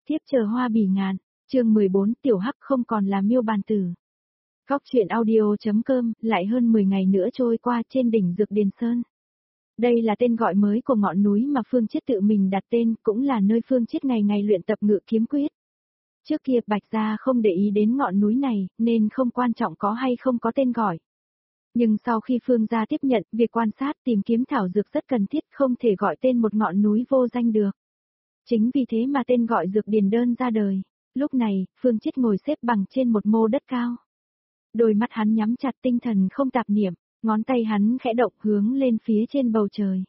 tiếp chờ hoa bỉ ngạn, chương 14 Tiểu Hắc không còn là miêu bàn tử. Góc truyện audio.com, lại hơn 10 ngày nữa trôi qua trên đỉnh Dược Điền Sơn. Đây là tên gọi mới của ngọn núi mà Phương Chiết tự mình đặt tên, cũng là nơi Phương Chiết ngày ngày luyện tập ngự kiếm quyết. Trước kia Bạch Gia không để ý đến ngọn núi này, nên không quan trọng có hay không có tên gọi. Nhưng sau khi Phương Gia tiếp nhận, việc quan sát tìm kiếm thảo dược rất cần thiết, không thể gọi tên một ngọn núi vô danh được. Chính vì thế mà tên gọi Dược Điền Đơn ra đời. Lúc này, Phương Chiết ngồi xếp bằng trên một mô đất cao. Đôi mắt hắn nhắm chặt, tinh thần không tạp niệm, ngón tay hắn khẽ động hướng lên phía trên bầu trời.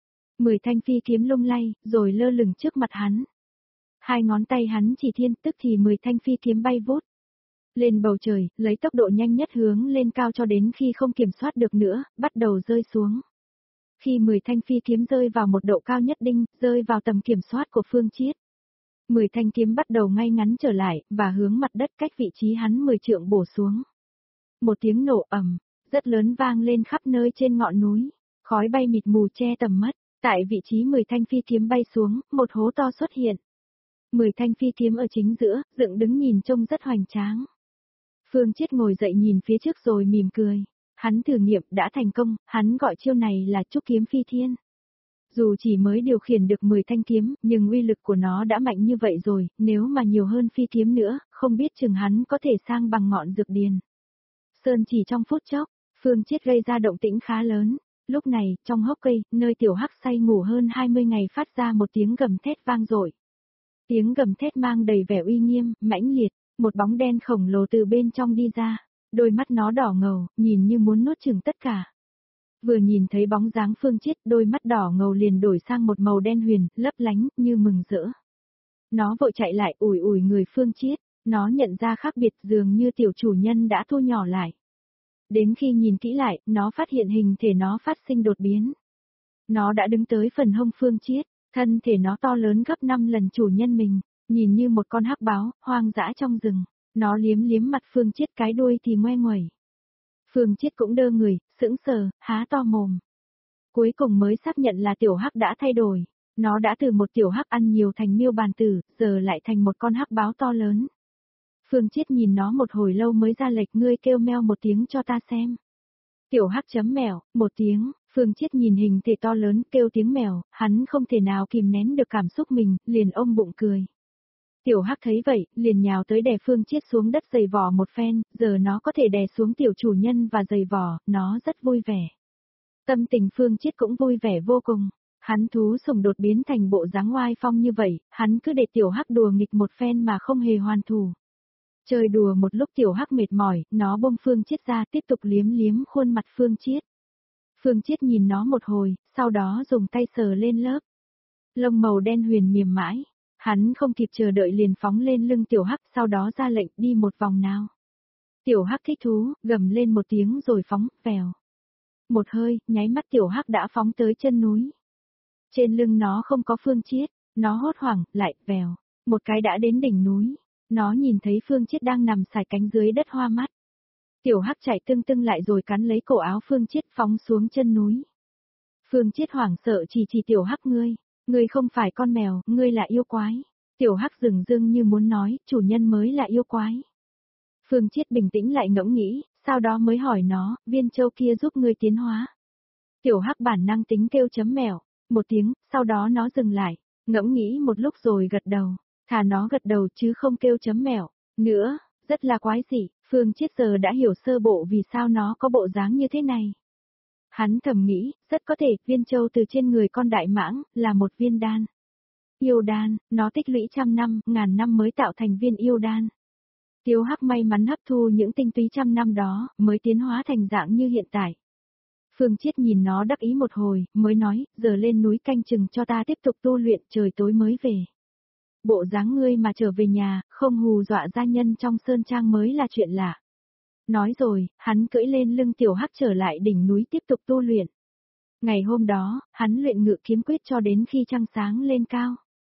10 thanh phi kiếm lung lay, rồi lơ lửng trước mặt hắn. Hai ngón tay hắn chỉ thiên, tức thì 10 thanh phi kiếm bay vút lên bầu trời, lấy tốc độ nhanh nhất hướng lên cao cho đến khi không kiểm soát được nữa, bắt đầu rơi xuống. Khi 10 thanh phi kiếm rơi vào một độ cao nhất định, rơi vào tầm kiểm soát của Phương Chiết. 10 thanh kiếm bắt đầu ngay ngắn trở lại, và hướng mặt đất cách vị trí hắn 10 trượng bổ xuống. Một tiếng nổ ầm, rất lớn vang lên khắp nơi trên ngọn núi, khói bay mịt mù che tầm mắt. Tại vị trí 10 thanh phi kiếm bay xuống, một hố to xuất hiện. 10 thanh phi kiếm ở chính giữa, dựng đứng nhìn trông rất hoành tráng. Phương Chiết ngồi dậy nhìn phía trước rồi mỉm cười. Hắn thử nghiệm đã thành công, hắn gọi chiêu này là trúc kiếm phi thiên. Dù chỉ mới điều khiển được 10 thanh kiếm, nhưng uy lực của nó đã mạnh như vậy rồi, nếu mà nhiều hơn phi kiếm nữa, không biết chừng hắn có thể sang bằng ngọn dược điền. Sơn chỉ trong phút chốc, Phương Chiết gây ra động tĩnh khá lớn. Lúc này, trong hốc cây, nơi Tiểu Hắc say ngủ hơn 20 ngày phát ra một tiếng gầm thét vang dội. Tiếng gầm thét mang đầy vẻ uy nghiêm, mãnh liệt, một bóng đen khổng lồ từ bên trong đi ra, đôi mắt nó đỏ ngầu, nhìn như muốn nuốt chửng tất cả. Vừa nhìn thấy bóng dáng Phương Chiết, đôi mắt đỏ ngầu liền đổi sang một màu đen huyền, lấp lánh, như mừng rỡ. Nó vội chạy lại ủi ủi người Phương Chiết, nó nhận ra khác biệt dường như tiểu chủ nhân đã thu nhỏ lại. Đến khi nhìn kỹ lại, nó phát hiện hình thể nó phát sinh đột biến. Nó đã đứng tới phần hông Phương Chiết, thân thể nó to lớn gấp 5 lần chủ nhân mình, nhìn như một con hắc báo, hoang dã trong rừng. Nó liếm liếm mặt Phương Chiết, cái đuôi thì ngoe nguẩy. Phương Chiết cũng đơ người, sững sờ, há to mồm. Cuối cùng mới xác nhận là tiểu hắc đã thay đổi. Nó đã từ một tiểu hắc ăn nhiều thành miêu bàn tử, giờ lại thành một con hắc báo to lớn. Phương Chiết nhìn nó một hồi lâu mới ra lệnh, ngươi kêu meo một tiếng cho ta xem. Tiểu hắc chấm mèo, một tiếng, Phương Chiết nhìn hình thể to lớn kêu tiếng mèo, hắn không thể nào kìm nén được cảm xúc mình, liền ôm bụng cười. Tiểu Hắc thấy vậy, liền nhào tới đè Phương Chiết xuống đất giày vò một phen, giờ nó có thể đè xuống tiểu chủ nhân và giày vò, nó rất vui vẻ. Tâm tình Phương Chiết cũng vui vẻ vô cùng, hắn thú sủng đột biến thành bộ dáng oai phong như vậy, hắn cứ để Tiểu Hắc đùa nghịch một phen mà không hề hoàn thủ. Chơi đùa một lúc Tiểu Hắc mệt mỏi, nó buông Phương Chiết ra tiếp tục liếm liếm khuôn mặt Phương Chiết. Phương Chiết nhìn nó một hồi, sau đó dùng tay sờ lên lớp lông màu đen huyền mềm mãi. Hắn không kịp chờ đợi liền phóng lên lưng Tiểu Hắc, sau đó ra lệnh đi một vòng nào. Tiểu Hắc thích thú, gầm lên một tiếng rồi phóng, vèo. Một hơi, nháy mắt Tiểu Hắc đã phóng tới chân núi. Trên lưng nó không có Phương Chiết, nó hốt hoảng, lại, vèo. Một cái đã đến đỉnh núi. Nó nhìn thấy Phương Chiết đang nằm sải cánh dưới đất hoa mắt. Tiểu Hắc chạy tưng tưng lại rồi cắn lấy cổ áo Phương Chiết phóng xuống chân núi. Phương Chiết hoảng sợ chỉ Tiểu Hắc, ngươi không phải con mèo, ngươi là yêu quái. Tiểu Hắc dửng dưng như muốn nói, chủ nhân mới là yêu quái. Phương Chiết bình tĩnh lại ngẫm nghĩ, sau đó mới hỏi nó, viên châu kia giúp ngươi tiến hóa. Tiểu Hắc bản năng tính kêu chấm mèo, một tiếng, sau đó nó dừng lại, ngẫm nghĩ một lúc rồi gật đầu. Thà nó gật đầu chứ không kêu chấm mèo nữa, rất là quái dị. Phương Chiết giờ đã hiểu sơ bộ vì sao nó có bộ dáng như thế này. Hắn thầm nghĩ, rất có thể viên châu từ trên người con đại mãng, là một viên đan. Yêu đan, nó tích lũy trăm năm, ngàn năm mới tạo thành viên yêu đan. Tiểu Hắc may mắn hấp thu những tinh túy trăm năm đó, mới tiến hóa thành dạng như hiện tại. Phương Chiết nhìn nó đắc ý một hồi, mới nói, giờ lên núi canh chừng cho ta tiếp tục tu luyện, trời tối mới về. Bộ dáng ngươi mà trở về nhà, không hù dọa gia nhân trong sơn trang mới là chuyện lạ. Nói rồi, hắn cưỡi lên lưng Tiểu Hắc trở lại đỉnh núi tiếp tục tu luyện. Ngày hôm đó, hắn luyện ngự kiếm quyết cho đến khi trăng sáng lên cao.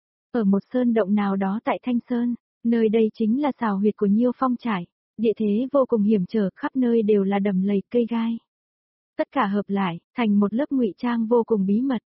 Ở một sơn động nào đó tại Thanh Sơn, nơi đây chính là xào huyệt của Nhiêu Phong trải, địa thế vô cùng hiểm trở, khắp nơi đều là đầm lầy cây gai. Tất cả hợp lại, thành một lớp ngụy trang vô cùng bí mật,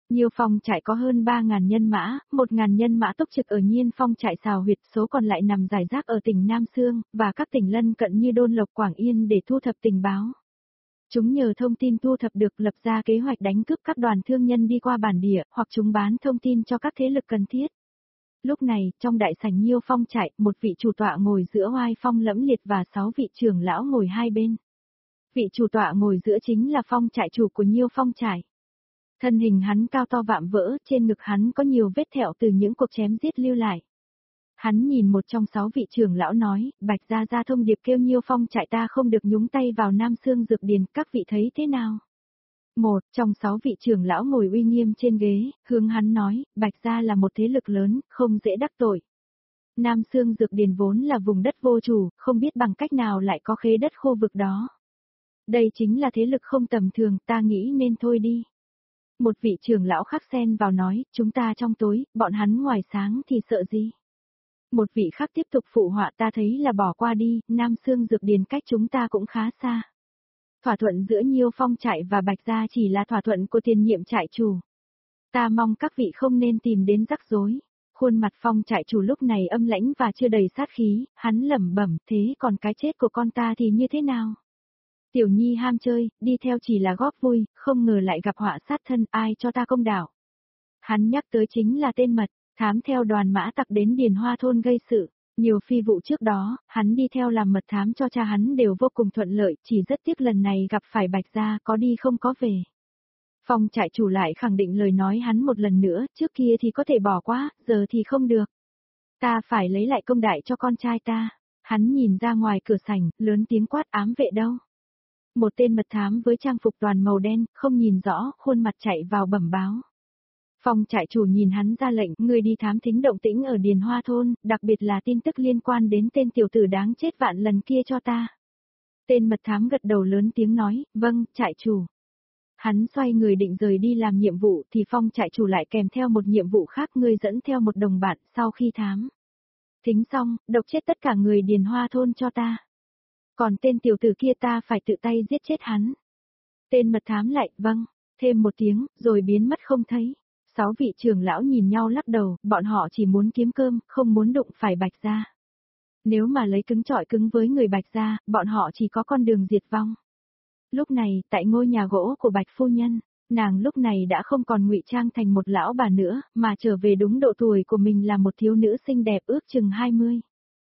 Nhiêu Phong trại có hơn 3.000 nhân mã, 1.000 nhân mã túc trực ở Nhiên Phong trại xào huyệt, số còn lại nằm rải rác ở tỉnh Nam Sương, và các tỉnh lân cận như Đôn Lộc Quảng Yên để thu thập tình báo. Chúng nhờ thông tin thu thập được lập ra kế hoạch đánh cướp các đoàn thương nhân đi qua bản địa, hoặc chúng bán thông tin cho các thế lực cần thiết. Lúc này, trong đại sảnh Nhiêu Phong trại, một vị chủ tọa ngồi giữa oai phong lẫm liệt và 6 vị trưởng lão ngồi hai bên. Vị chủ tọa ngồi giữa chính là Phong trại chủ của Nhiêu Phong trại. Thân hình hắn cao to vạm vỡ, trên ngực hắn có nhiều vết thẹo từ những cuộc chém giết lưu lại. Hắn nhìn một trong 6 vị trưởng lão nói, Bạch gia ra thông điệp kêu Nhiêu Phong trại ta không được nhúng tay vào Nam Sương Dược Điền, các vị thấy thế nào? Một trong 6 vị trưởng lão ngồi uy nghiêm trên ghế, hướng hắn nói, Bạch gia là một thế lực lớn, không dễ đắc tội. Nam Sương Dược Điền vốn là vùng đất vô chủ, không biết bằng cách nào lại có khế đất khu vực đó. Đây chính là thế lực không tầm thường, ta nghĩ nên thôi đi. Một vị trưởng lão khác xen vào nói, chúng ta trong tối, bọn hắn ngoài sáng thì sợ gì? Một vị khác tiếp tục phụ họa, ta thấy là bỏ qua đi, Nam Sương Dược Điền cách chúng ta cũng khá xa. Thỏa thuận giữa Nhiêu Phong trại và Bạch gia chỉ là thỏa thuận của tiền nhiệm trại chủ. Ta mong các vị không nên tìm đến rắc rối. Khuôn mặt Phong trại chủ lúc này âm lãnh và chưa đầy sát khí, hắn lẩm bẩm, thế còn cái chết của con ta thì như thế nào? Tiểu Nhi ham chơi, đi theo chỉ là góp vui, không ngờ lại gặp họa sát thân, ai cho ta công đạo. Hắn nhắc tới chính là tên Mật, thám theo đoàn mã tặc đến Điền Hoa thôn gây sự. Nhiều phi vụ trước đó, hắn đi theo làm mật thám cho cha hắn đều vô cùng thuận lợi, chỉ rất tiếc lần này gặp phải Bạch gia, có đi không có về. Phong trại chủ lại khẳng định lời nói hắn một lần nữa, trước kia thì có thể bỏ qua, giờ thì không được. Ta phải lấy lại công đại cho con trai ta. Hắn nhìn ra ngoài cửa sảnh, lớn tiếng quát, ám vệ đâu? Một tên mật thám với trang phục toàn màu đen, không nhìn rõ, khuôn mặt chạy vào bẩm báo. Phong trại chủ nhìn hắn ra lệnh, ngươi đi thám thính động tĩnh ở Điền Hoa thôn, đặc biệt là tin tức liên quan đến tên tiểu tử đáng chết vạn lần kia cho ta. Tên mật thám gật đầu lớn tiếng nói, vâng, trại chủ. Hắn xoay người định rời đi làm nhiệm vụ thì Phong trại chủ lại kèm theo một nhiệm vụ khác, ngươi dẫn theo một đồng bạn sau khi thám thính xong, độc chết tất cả người Điền Hoa thôn cho ta. Còn tên tiểu tử kia ta phải tự tay giết chết hắn. Tên mật thám lại, vâng, thêm một tiếng, rồi biến mất không thấy. 6 vị trưởng lão nhìn nhau lắc đầu, bọn họ chỉ muốn kiếm cơm, không muốn đụng phải Bạch gia. Nếu mà lấy cứng chọi cứng với người Bạch gia, bọn họ chỉ có con đường diệt vong. Lúc này, tại ngôi nhà gỗ của Bạch phu nhân, nàng lúc này đã không còn ngụy trang thành một lão bà nữa, mà trở về đúng độ tuổi của mình là một thiếu nữ xinh đẹp ước chừng 20.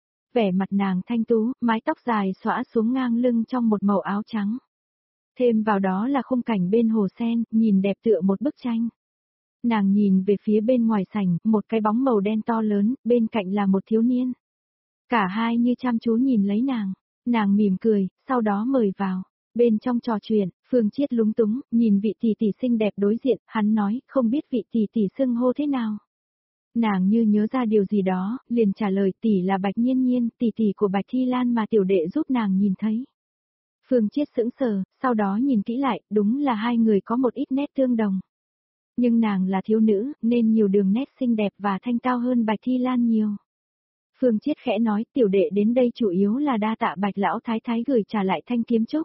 Vẻ mặt nàng thanh tú, mái tóc dài xõa xuống ngang lưng trong một màu áo trắng. Thêm vào đó là khung cảnh bên hồ sen, nhìn đẹp tựa một bức tranh. Nàng nhìn về phía bên ngoài sảnh, một cái bóng màu đen to lớn, bên cạnh là một thiếu niên. Cả hai như chăm chú nhìn lấy nàng mỉm cười, sau đó mời vào. Bên trong trò chuyện, Phương Chiết lúng túng, nhìn vị tỷ tỷ xinh đẹp đối diện, hắn nói, không biết vị tỷ tỷ xưng hô thế nào. Nàng như nhớ ra điều gì đó, liền trả lời tỷ là Bạch Nhiên Nhiên, tỷ tỷ của Bạch Thi Lan mà tiểu đệ giúp nàng nhìn thấy. Phương Chiết sững sờ, sau đó nhìn kỹ lại, đúng là hai người có một ít nét tương đồng. Nhưng nàng là thiếu nữ, nên nhiều đường nét xinh đẹp và thanh cao hơn Bạch Thi Lan nhiều. Phương Chiết khẽ nói, tiểu đệ đến đây chủ yếu là đa tạ Bạch lão thái thái gửi trả lại thanh kiếm trúc.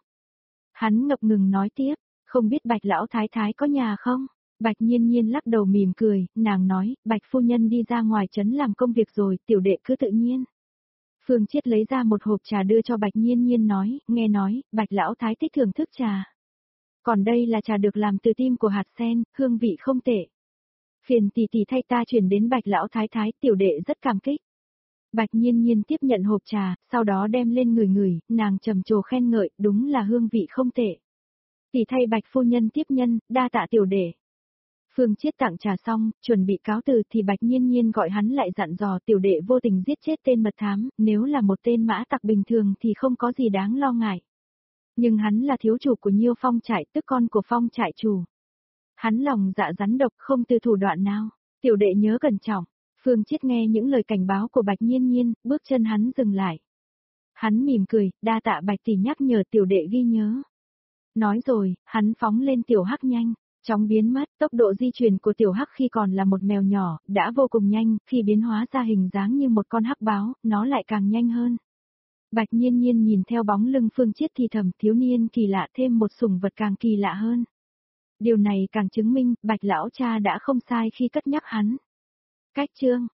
Hắn ngập ngừng nói tiếp, không biết Bạch lão thái thái có nhà không? Bạch Nhiên Nhiên lắc đầu mỉm cười, nàng nói, Bạch phu nhân đi ra ngoài trấn làm công việc rồi, tiểu đệ cứ tự nhiên. Phương Chiết lấy ra một hộp trà đưa cho Bạch Nhiên Nhiên nói, nghe nói, Bạch lão thái thích thưởng thức trà. Còn đây là trà được làm từ tim của hạt sen, hương vị không tệ. Phiền tỷ tỷ thay ta chuyển đến Bạch lão thái thái, tiểu đệ rất cảm kích. Bạch Nhiên Nhiên tiếp nhận hộp trà, sau đó đem lên ngửi, nàng trầm trồ khen ngợi, đúng là hương vị không tệ. Tỷ thay Bạch phu nhân tiếp nhân, đa tạ tiểu đệ. Phương Chiết tặng trà xong, chuẩn bị cáo từ thì Bạch Nhiên Nhiên gọi hắn lại dặn dò tiểu đệ vô tình giết chết tên mật thám, nếu là một tên mã tặc bình thường thì không có gì đáng lo ngại. Nhưng hắn là thiếu chủ của Nhiêu Phong trại, tức con của Phong trại chủ. Hắn lòng dạ rắn độc không từ thủ đoạn nào, tiểu đệ nhớ cẩn trọng. Phương Chiết nghe những lời cảnh báo của Bạch Nhiên Nhiên, bước chân hắn dừng lại. Hắn mỉm cười, đa tạ Bạch tỷ nhắc nhở, tiểu đệ ghi nhớ. Nói rồi, hắn phóng lên tiểu hắc nhanh, chóng biến mất, tốc độ di chuyển của tiểu hắc khi còn là một mèo nhỏ, đã vô cùng nhanh, khi biến hóa ra hình dáng như một con hắc báo, nó lại càng nhanh hơn. Bạch Nhiên Nhiên nhìn theo bóng lưng Phương Chiết thì thầm, thiếu niên kỳ lạ thêm một sủng vật càng kỳ lạ hơn. Điều này càng chứng minh, Bạch lão cha đã không sai khi cất nhắc hắn. Cách chương